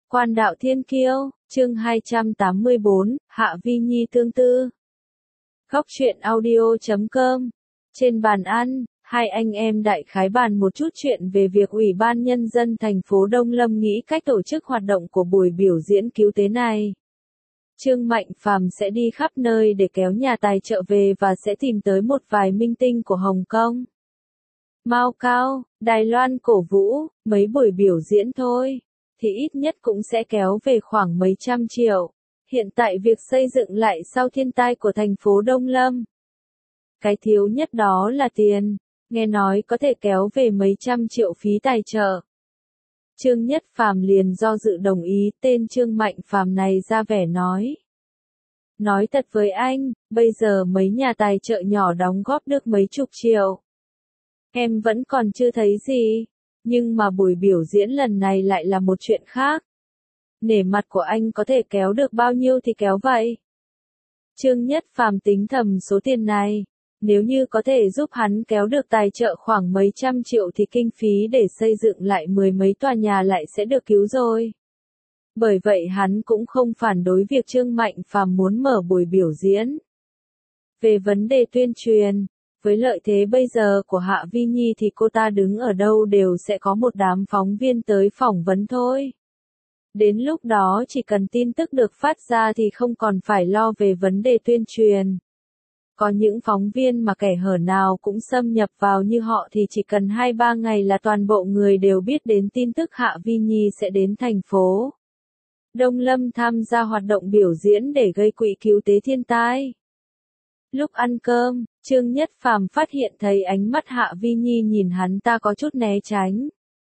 Quan đạo thiên kiêu, chương 284, Hạ Vi Nhi tương tư. Góc truyện audio.com. Trên bàn ăn, hai anh em đại khái bàn một chút chuyện về việc Ủy ban Nhân dân thành phố Đông Lâm nghĩ cách tổ chức hoạt động của buổi biểu diễn cứu tế này. Trương Mạnh Phàm sẽ đi khắp nơi để kéo nhà tài trợ về và sẽ tìm tới một vài minh tinh của Hồng Kông, Mao Cao, Đài Loan cổ vũ, mấy buổi biểu diễn thôi thì ít nhất cũng sẽ kéo về khoảng mấy trăm triệu. Hiện tại việc xây dựng lại sau thiên tai của thành phố Đông Lâm, cái thiếu nhất đó là tiền, nghe nói có thể kéo về mấy trăm triệu phí tài trợ. Trương Nhất Phàm liền do dự đồng ý, tên Trương Mạnh Phàm này ra vẻ nói thật với anh, bây giờ mấy nhà tài trợ nhỏ đóng góp được mấy chục triệu. Em vẫn còn chưa thấy gì. Nhưng mà buổi biểu diễn lần này lại là một chuyện khác. Nể mặt của anh có thể kéo được bao nhiêu thì kéo vậy. Trương Nhất Phàm tính thầm số tiền này. Nếu như có thể giúp hắn kéo được tài trợ khoảng mấy trăm triệu thì kinh phí để xây dựng lại mười mấy tòa nhà lại sẽ được cứu rồi. Bởi vậy hắn cũng không phản đối việc Trương Mạnh Phàm muốn mở buổi biểu diễn. Về vấn đề tuyên truyền, với lợi thế bây giờ của Hạ Vi Nhi thì cô ta đứng ở đâu đều sẽ có một đám phóng viên tới phỏng vấn thôi. Đến lúc đó chỉ cần tin tức được phát ra thì không còn phải lo về vấn đề tuyên truyền. Có những phóng viên mà kẻ hở nào cũng xâm nhập vào như họ thì chỉ cần 2-3 ngày là toàn bộ người đều biết đến tin tức Hạ Vi Nhi sẽ đến thành phố Đông Lâm tham gia hoạt động biểu diễn để gây quỹ cứu tế thiên tai. Lúc ăn cơm, Trương Nhất Phàm phát hiện thấy ánh mắt Hạ Vi Nhi nhìn hắn ta có chút né tránh.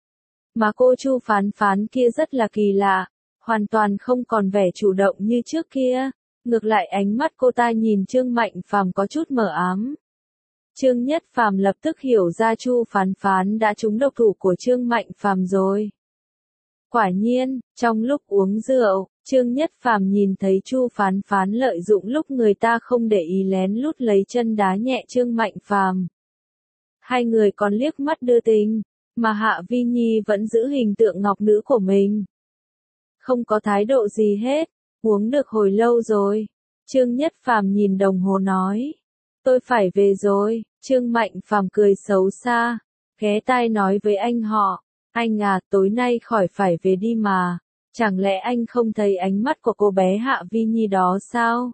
Mà cô Chu Phán Phán kia rất là kỳ lạ, hoàn toàn không còn vẻ chủ động như trước kia, ngược lại ánh mắt cô ta nhìn Trương Mạnh Phàm có chút mờ ám. Trương Nhất Phàm lập tức hiểu ra Chu Phán Phán đã trúng độc thủ của Trương Mạnh Phàm rồi. Quả nhiên, trong lúc uống rượu, Trương Nhất Phàm nhìn thấy Chu Phán Phán lợi dụng lúc người ta không để ý lén lút lấy chân đá nhẹ Trương Mạnh Phàm. Hai người còn liếc mắt đưa tình, mà Hạ Vi Nhi vẫn giữ hình tượng ngọc nữ của mình. Không có thái độ gì hết, uống được hồi lâu rồi. Trương Nhất Phàm nhìn đồng hồ nói, tôi phải về rồi. Trương Mạnh Phàm cười xấu xa, ghé tai nói với anh họ, anh à, tối nay khỏi phải về đi mà. Chẳng lẽ anh không thấy ánh mắt của cô bé Hạ Vi Nhi đó sao?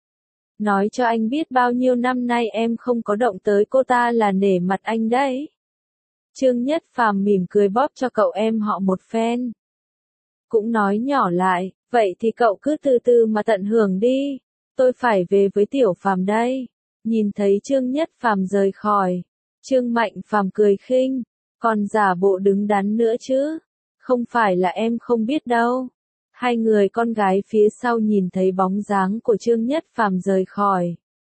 Nói cho anh biết bao nhiêu năm nay em không có động tới cô ta là nể mặt anh đấy. Trương Nhất Phàm mỉm cười bóp cho cậu em họ một phen. Cũng nói nhỏ lại, vậy thì cậu cứ từ từ mà tận hưởng đi. Tôi phải về với Tiểu Phàm đây. Nhìn thấy Trương Nhất Phàm rời khỏi, Trương Mạnh Phàm cười khinh, còn giả bộ đứng đắn nữa chứ. Không phải là em không biết đâu. Hai người con gái phía sau nhìn thấy bóng dáng của Trương Nhất Phàm rời khỏi.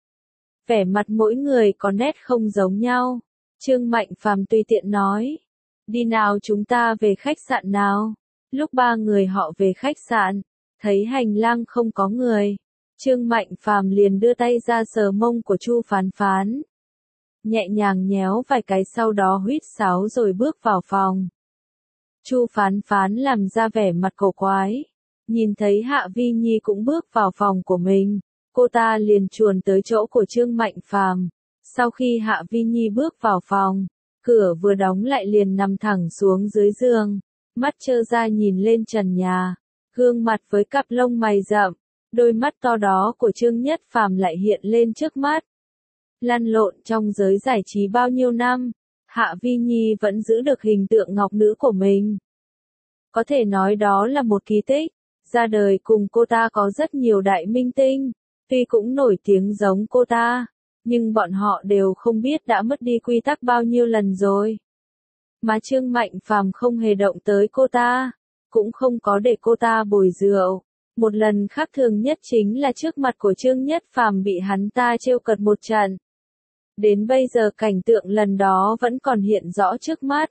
Vẻ mặt mỗi người có nét không giống nhau. Trương Mạnh Phàm tùy tiện nói, đi nào chúng ta về khách sạn nào. Lúc ba người họ về khách sạn, thấy hành lang không có người. Trương Mạnh Phàm liền đưa tay ra sờ mông của Chu Phán Phán. Nhẹ nhàng nhéo vài cái sau đó huýt sáo rồi bước vào phòng. Chu Phán Phán làm ra vẻ mặt cổ quái. Nhìn thấy Hạ Vi Nhi cũng bước vào phòng của mình, cô ta liền chuồn tới chỗ của Trương Mạnh Phàm. Sau khi Hạ Vi Nhi bước vào phòng, cửa vừa đóng lại liền nằm thẳng xuống dưới giường, mắt trơ ra nhìn lên trần nhà, gương mặt với cặp lông mày rậm, đôi mắt to đó của Trương Nhất Phàm lại hiện lên trước mắt. Lăn lộn trong giới giải trí bao nhiêu năm, Hạ Vi Nhi vẫn giữ được hình tượng ngọc nữ của mình. Có thể nói đó là một kỳ tích. Ra đời cùng cô ta có rất nhiều đại minh tinh, tuy cũng nổi tiếng giống cô ta, nhưng bọn họ đều không biết đã mất đi quy tắc bao nhiêu lần rồi. Mà Trương Mạnh Phàm không hề động tới cô ta, cũng không có để cô ta bồi rượu. Một lần khác thường nhất chính là trước mặt của Trương Nhất Phàm bị hắn ta trêu cợt một trận. Đến bây giờ cảnh tượng lần đó vẫn còn hiện rõ trước mắt.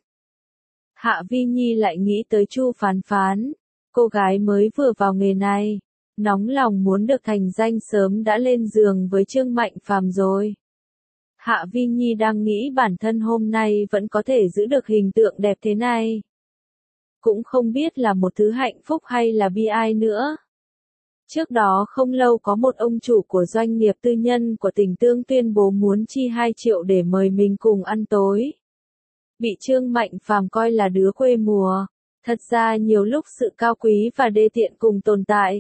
Hạ Vi Nhi lại nghĩ tới Chu Phán Phán. Cô gái mới vừa vào nghề này, nóng lòng muốn được thành danh sớm đã lên giường với Trương Mạnh Phàm rồi. Hạ Vi Nhi đang nghĩ bản thân hôm nay vẫn có thể giữ được hình tượng đẹp thế này. cũng không biết là một thứ hạnh phúc hay là bi ai nữa. Trước đó không lâu có một ông chủ của doanh nghiệp tư nhân của tỉnh Tương tuyên bố muốn chi 2 triệu để mời mình cùng ăn tối. Bị Trương Mạnh Phàm coi là đứa quê mùa. Thật ra nhiều lúc sự cao quý và đê tiện cùng tồn tại.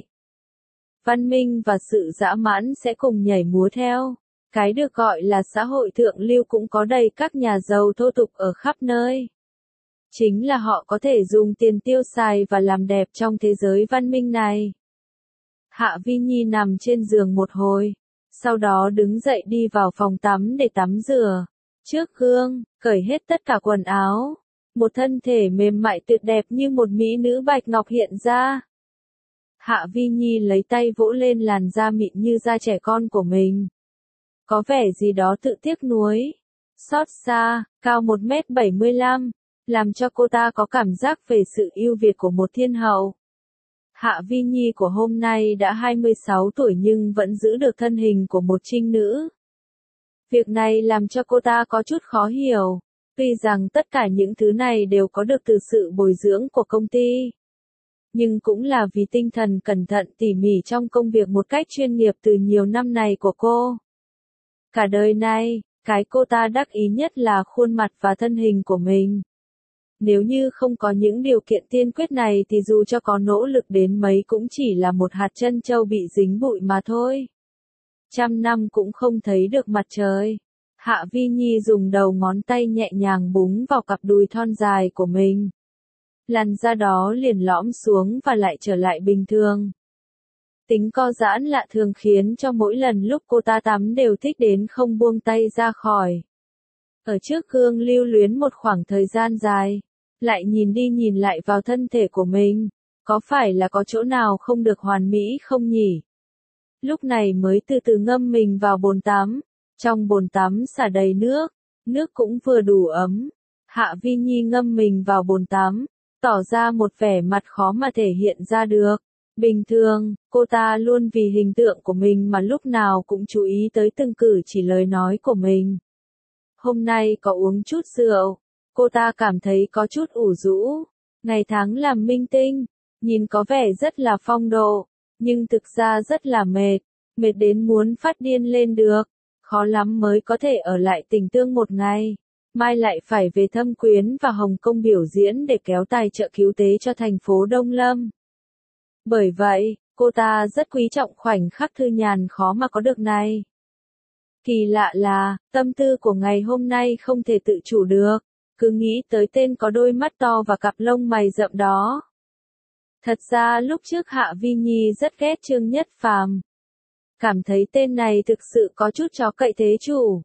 Văn minh và sự dã man sẽ cùng nhảy múa theo. Cái được gọi là xã hội thượng lưu cũng có đầy các nhà giàu thô tục ở khắp nơi. Chính là họ có thể dùng tiền tiêu xài và làm đẹp trong thế giới văn minh này. Hạ Vi Nhi nằm trên giường một hồi, sau đó đứng dậy đi vào phòng tắm để tắm rửa. Trước gương, cởi hết tất cả quần áo. Một thân thể mềm mại tuyệt đẹp như một mỹ nữ bạch ngọc hiện ra. Hạ Vi Nhi lấy tay vỗ lên làn da mịn như da trẻ con của mình. Có vẻ gì đó tự tiếc nuối. Xót xa, cao 1m75, làm cho cô ta có cảm giác về sự ưu việt của một thiên hậu. Hạ Vi Nhi của hôm nay đã 26 tuổi nhưng vẫn giữ được thân hình của một trinh nữ. Việc này làm cho cô ta có chút khó hiểu. Tuy rằng tất cả những thứ này đều có được từ sự bồi dưỡng của công ty. Nhưng cũng là vì tinh thần cẩn thận tỉ mỉ trong công việc một cách chuyên nghiệp từ nhiều năm này của cô. Cả đời này, cái cô ta đắc ý nhất là khuôn mặt và thân hình của mình. Nếu như không có những điều kiện tiên quyết này thì dù cho có nỗ lực đến mấy cũng chỉ là một hạt trân châu bị dính bụi mà thôi. 100 năm cũng không thấy được mặt trời. Hạ Vi Nhi dùng đầu ngón tay nhẹ nhàng búng vào cặp đùi thon dài của mình. Làn da đó liền lõm xuống và lại trở lại bình thường. Tính co giãn lạ thường khiến cho mỗi lần lúc cô ta tắm đều thích đến không buông tay ra khỏi. Ở trước gương lưu luyến một khoảng thời gian dài, lại nhìn đi nhìn lại vào thân thể của mình, có phải là có chỗ nào không được hoàn mỹ không nhỉ? Lúc này mới từ từ ngâm mình vào bồn tắm, trong bồn tắm xả đầy nước, nước cũng vừa đủ ấm. Hạ Vi Nhi ngâm mình vào bồn tắm, tỏ ra một vẻ mặt khó mà thể hiện ra được. Bình thường, cô ta luôn vì hình tượng của mình mà lúc nào cũng chú ý tới từng cử chỉ lời nói của mình. Hôm nay có uống chút rượu, cô ta cảm thấy có chút ủ rũ. Ngày tháng làm minh tinh, nhìn có vẻ rất là phong độ, nhưng thực ra rất là mệt, mệt đến muốn phát điên lên được. Khó lắm mới có thể ở lại Tỉnh Tương một ngày, mai lại phải về Thâm Quyến và Hồng Kông biểu diễn để kéo tài trợ cứu tế cho thành phố Đông Lâm. Bởi vậy, cô ta rất quý trọng khoảnh khắc thư nhàn khó mà có được này. Kỳ lạ là, tâm tư của ngày hôm nay không thể tự chủ được, cứ nghĩ tới tên có đôi mắt to và cặp lông mày rậm đó. Thật ra lúc trước Hạ Vi Nhi rất ghét Trương Nhất Phàm. Cảm thấy tên này thực sự có chút chó cậy thế chủ.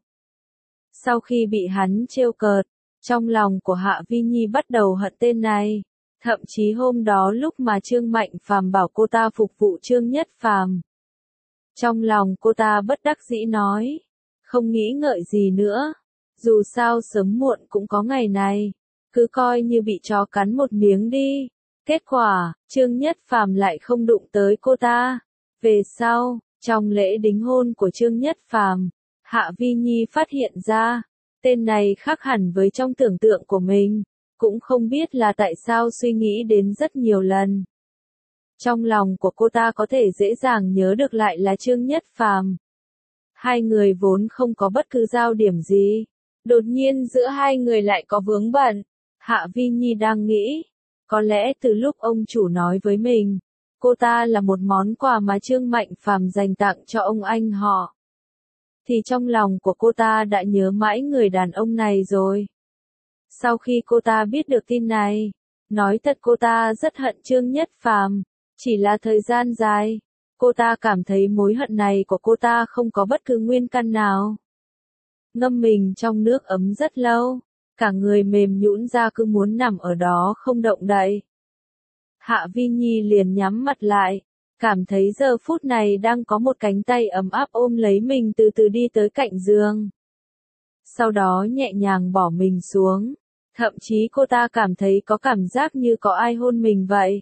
Sau khi bị hắn trêu cợt, trong lòng của Hạ Vi Nhi bắt đầu hận tên này. Thậm chí hôm đó lúc mà Trương Mạnh Phàm bảo cô ta phục vụ Trương Nhất Phàm, trong lòng cô ta bất đắc dĩ nói, không nghĩ ngợi gì nữa, dù sao sớm muộn cũng có ngày này, cứ coi như bị chó cắn một miếng đi. Kết quả, Trương Nhất Phàm lại không đụng tới cô ta. Về sau, trong lễ đính hôn của Trương Nhất Phàm, Hạ Vi Nhi phát hiện ra, tên này khác hẳn với trong tưởng tượng của mình. Cũng không biết là tại sao suy nghĩ đến rất nhiều lần. Trong lòng của cô ta có thể dễ dàng nhớ được lại là Trương Nhất Phàm. Hai người vốn không có bất cứ giao điểm gì. Đột nhiên giữa hai người lại có vướng bận. Hạ Vi Nhi đang nghĩ. Có lẽ từ lúc ông chủ nói với mình, cô ta là một món quà mà Trương Mạnh Phàm dành tặng cho ông anh họ. Thì trong lòng của cô ta đã nhớ mãi người đàn ông này rồi. Sau khi cô ta biết được tin này, nói thật cô ta rất hận Trương Nhất Phàm, chỉ là thời gian dài, cô ta cảm thấy mối hận này của cô ta không có bất cứ nguyên căn nào. Ngâm mình trong nước ấm rất lâu, cả người mềm nhũn ra cứ muốn nằm ở đó không động đậy. Hạ Vi Nhi liền nhắm mặt lại, cảm thấy giờ phút này đang có một cánh tay ấm áp ôm lấy mình từ từ đi tới cạnh giường. Sau đó nhẹ nhàng bỏ mình xuống. Thậm chí cô ta cảm thấy có cảm giác như có ai hôn mình vậy.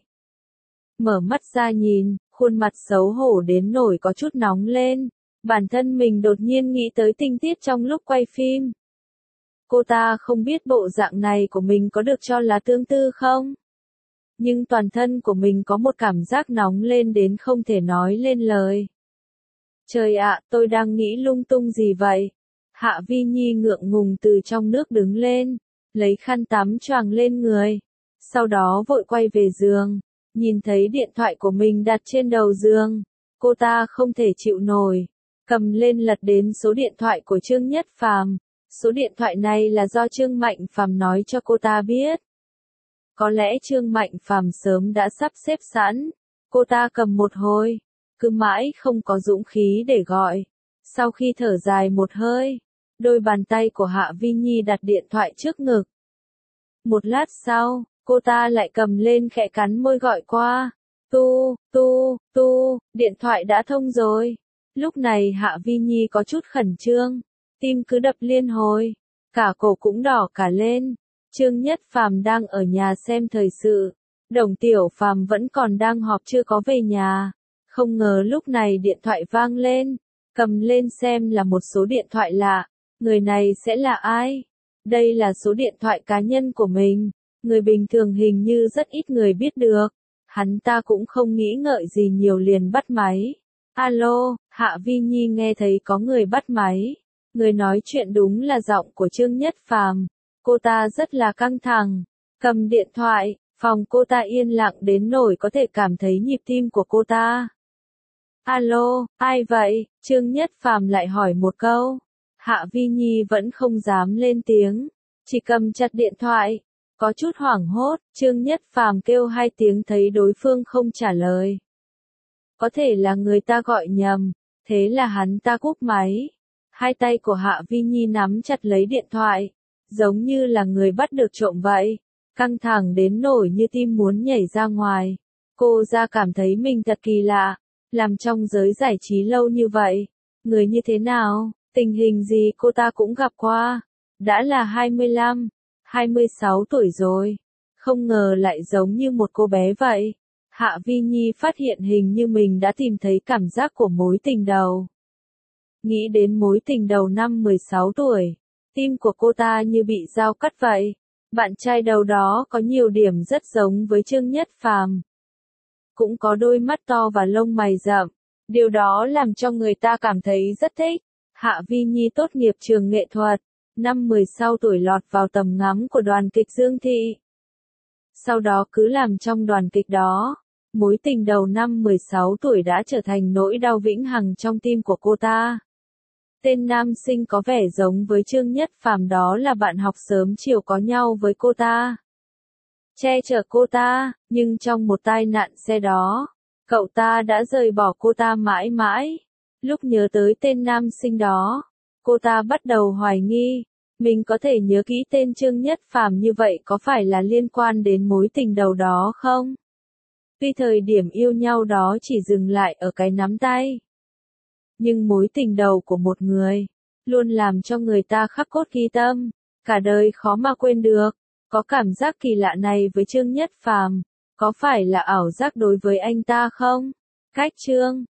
Mở mắt ra nhìn, khuôn mặt xấu hổ đến nổi có chút nóng lên. Bản thân mình đột nhiên nghĩ tới tình tiết trong lúc quay phim. Cô ta không biết bộ dạng này của mình có được cho là tương tư không? nhưng toàn thân của mình có một cảm giác nóng lên đến không thể nói lên lời. Trời ạ, tôi đang nghĩ lung tung gì vậy? Hạ Vi Nhi ngượng ngùng từ trong nước đứng lên, lấy khăn tắm choàng lên người. Sau đó vội quay về giường, nhìn thấy điện thoại của mình đặt trên đầu giường. Cô ta không thể chịu nổi, cầm lên lật đến số điện thoại của Trương Nhất Phàm. Số điện thoại này là do Trương Mạnh Phàm nói cho cô ta biết. Có lẽ Trương Mạnh Phàm sớm đã sắp xếp sẵn. Cô ta cầm một hồi, cứ mãi không có dũng khí để gọi. Sau khi thở dài một hơi, đôi bàn tay của Hạ Vi Nhi đặt điện thoại trước ngực. Một lát sau, cô ta lại cầm lên khẽ cắn môi gọi qua. Điện thoại đã thông rồi. Lúc này Hạ Vi Nhi có chút khẩn trương, tim cứ đập liên hồi, cả cổ cũng đỏ cả lên. Trương Nhất Phàm đang ở nhà xem thời sự, Đồng Tiểu Phàm vẫn còn đang họp chưa có về nhà. Không ngờ lúc này điện thoại vang lên, cầm lên xem là một số điện thoại lạ. Người này sẽ là ai? Đây là số điện thoại cá nhân của mình, người bình thường hình như rất ít người biết được. Hắn ta cũng không nghĩ ngợi gì nhiều liền bắt máy. Alo, Hạ Vi Nhi nghe thấy có người bắt máy. Người nói chuyện đúng là giọng của Trương Nhất Phàm. Cô ta rất là căng thẳng, cầm điện thoại, phòng cô ta yên lặng đến nỗi có thể cảm thấy nhịp tim của cô ta. Alo, ai vậy? Trương Nhất Phàm lại hỏi một câu. Hạ Vi Nhi vẫn không dám lên tiếng, chỉ cầm chặt điện thoại. Có chút hoảng hốt, Trương Nhất Phàm kêu hai tiếng thấy đối phương không trả lời. Có thể là người ta gọi nhầm, thế là hắn ta cúp máy. Hai tay của Hạ Vi Nhi nắm chặt lấy điện thoại, giống như là người bắt được trộm vậy, căng thẳng đến nỗi như tim muốn nhảy ra ngoài. Cô ra cảm thấy mình thật kỳ lạ, làm trong giới giải trí lâu như vậy, người như thế nào, tình hình gì cô ta cũng gặp qua. Đã là 25, 26 tuổi rồi, không ngờ lại giống như một cô bé vậy. Hạ Vi Nhi phát hiện hình như mình đã tìm thấy cảm giác của mối tình đầu. Nghĩ đến mối tình đầu năm 16 tuổi, tim của cô ta như bị dao cắt vậy. Bạn trai đầu đó có nhiều điểm rất giống với Trương Nhất Phàm. Cũng có đôi mắt to và lông mày rậm. Điều đó làm cho người ta cảm thấy rất thích. Hạ Vi Nhi tốt nghiệp trường nghệ thuật, năm 16 tuổi lọt vào tầm ngắm của đoàn kịch Dương Thị. Sau đó cứ làm trong đoàn kịch đó. Mối tình đầu năm 16 tuổi đã trở thành nỗi đau vĩnh hằng trong tim của cô ta. Tên nam sinh có vẻ giống với Trương Nhất Phàm đó là bạn học sớm chiều có nhau với cô ta. Che chở cô ta, nhưng trong một tai nạn xe đó, cậu ta đã rời bỏ cô ta mãi mãi. Lúc nhớ tới tên nam sinh đó, cô ta bắt đầu hoài nghi, mình có thể nhớ kỹ tên Trương Nhất Phàm như vậy có phải là liên quan đến mối tình đầu đó không? Tuy thời điểm yêu nhau đó chỉ dừng lại ở cái nắm tay. Nhưng mối tình đầu của một người, luôn làm cho người ta khắc cốt ghi tâm, cả đời khó mà quên được. Có cảm giác kỳ lạ này với Trương Nhất Phàm, có phải là ảo giác đối với anh ta không? Cách Trương